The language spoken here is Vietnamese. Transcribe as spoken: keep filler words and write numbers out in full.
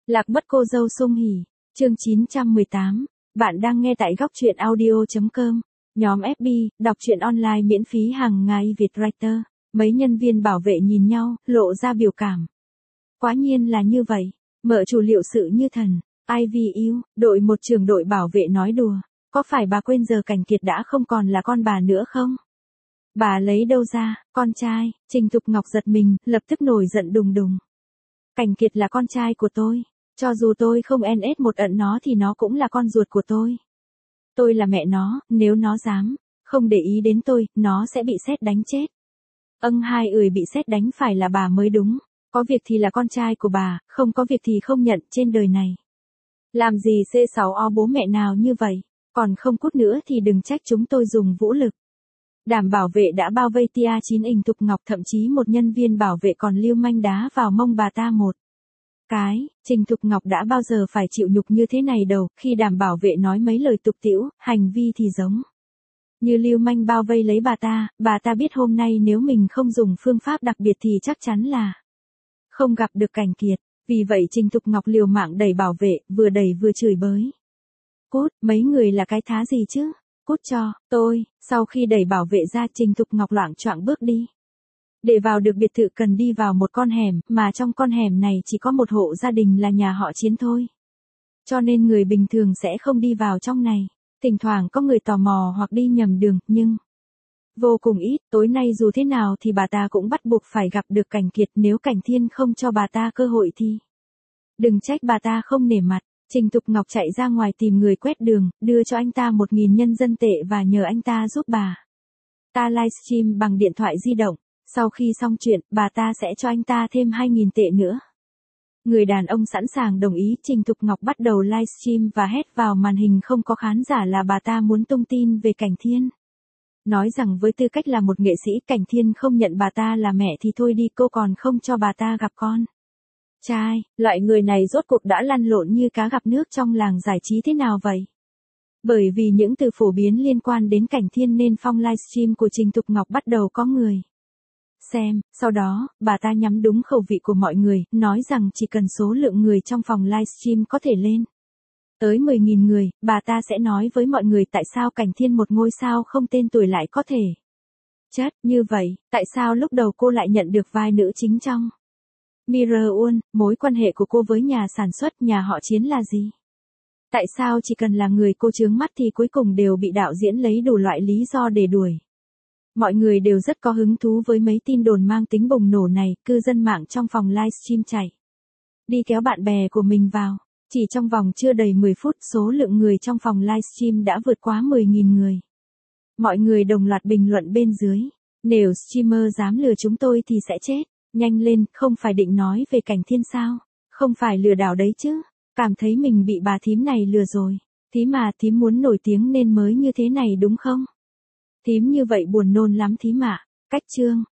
Lạc mất cô dâu Sung Hỉ, chương chín trăm mười tám. Bạn đang nghe tại góc truyện audio chấm com. Nhóm ép bê, đọc truyện online miễn phí hàng ngày Việt Writer. Mấy nhân viên bảo vệ nhìn nhau, lộ ra biểu cảm. Quá nhiên là như vậy. Mợ chủ liệu sự như thần. Ivy yêu, đội một trưởng đội bảo vệ nói đùa. Có phải bà quên giờ Cảnh Kiệt đã không còn là con bà nữa không? Bà lấy đâu ra, con trai? Trình Thục Ngọc giật mình, lập tức nổi giận đùng đùng. Cảnh Kiệt là con trai của tôi. Cho dù tôi không en ét một ẩn nó thì nó cũng là con ruột của tôi. Tôi là mẹ nó, nếu nó dám không để ý đến tôi, nó sẽ bị sét đánh chết. Âng hai ười bị sét đánh phải là bà mới đúng. Có việc thì là con trai của bà, không có việc thì không nhận trên đời này. Làm gì xê sáu o bố mẹ nào như vậy, còn không cút nữa thì đừng trách chúng tôi dùng vũ lực. Đảm bảo vệ đã bao vây tia chín Trình Thục Ngọc, thậm chí một nhân viên bảo vệ còn lưu manh đá vào mông bà ta một cái. Trình Thục Ngọc đã bao giờ phải chịu nhục như thế này đâu, khi đảm bảo vệ nói mấy lời tục tĩu, hành vi thì giống như lưu manh bao vây lấy bà ta. Bà ta biết hôm nay nếu mình không dùng phương pháp đặc biệt thì chắc chắn là không gặp được Cảnh Kiệt. Vì vậy Trình Thục Ngọc liều mạng đẩy bảo vệ, vừa đẩy vừa chửi bới. Cút, mấy người là cái thá gì chứ? Cút cho tôi. Sau khi đẩy bảo vệ ra, Trình Thục Ngọc loạng choạng bước đi. Để vào được biệt thự cần đi vào một con hẻm, mà trong con hẻm này chỉ có một hộ gia đình là nhà họ Chiến thôi. Cho nên người bình thường sẽ không đi vào trong này. Thỉnh thoảng có người tò mò hoặc đi nhầm đường, nhưng vô cùng ít. Tối nay dù thế nào thì bà ta cũng bắt buộc phải gặp được Cảnh Kiệt. Nếu Cảnh Thiên không cho bà ta cơ hội thì đừng trách bà ta không nể mặt. Trình Thục Ngọc chạy ra ngoài tìm người quét đường, đưa cho anh ta một nghìn nhân dân tệ và nhờ anh ta giúp bà ta livestream bằng điện thoại di động. Sau khi xong chuyện, bà ta sẽ cho anh ta thêm hai nghìn tệ nữa. Người đàn ông sẵn sàng đồng ý. Trình Thục Ngọc bắt đầu livestream và hét vào màn hình không có khán giả là bà ta muốn tung tin về Cảnh Thiên. Nói rằng với tư cách là một nghệ sĩ, Cảnh Thiên không nhận bà ta là mẹ thì thôi đi, cô còn không cho bà ta gặp con trai. Loại người này rốt cuộc đã lăn lộn như cá gặp nước trong làng giải trí thế nào vậy? Bởi vì những từ phổ biến liên quan đến Cảnh Thiên nên phong livestream của Trình Thục Ngọc bắt đầu có người xem. Sau đó, bà ta nhắm đúng khẩu vị của mọi người, nói rằng chỉ cần số lượng người trong phòng livestream có thể lên tới mười nghìn người, bà ta sẽ nói với mọi người tại sao Cảnh Thiên, một ngôi sao không tên tuổi, lại có thể chất như vậy. Tại sao lúc đầu cô lại nhận được vai nữ chính trong Mirror World? Mối quan hệ của cô với nhà sản xuất nhà họ Chiến là gì? Tại sao chỉ cần là người cô chướng mắt thì cuối cùng đều bị đạo diễn lấy đủ loại lý do để đuổi? Mọi người đều rất có hứng thú với mấy tin đồn mang tính bùng nổ này. Cư dân mạng trong phòng livestream chạy đi kéo bạn bè của mình vào. Chỉ trong vòng chưa đầy mười phút, số lượng người trong phòng livestream đã vượt quá mười nghìn người. Mọi người đồng loạt bình luận bên dưới. Nếu streamer dám lừa chúng tôi thì sẽ chết. Nhanh lên, không phải định nói về Cảnh Thiên sao? Không phải lừa đảo đấy chứ? Cảm thấy mình bị bà thím này lừa rồi. Thím mà, thím muốn nổi tiếng nên mới như thế này đúng không? Thím như vậy buồn nôn lắm thím ạ. Cách chương.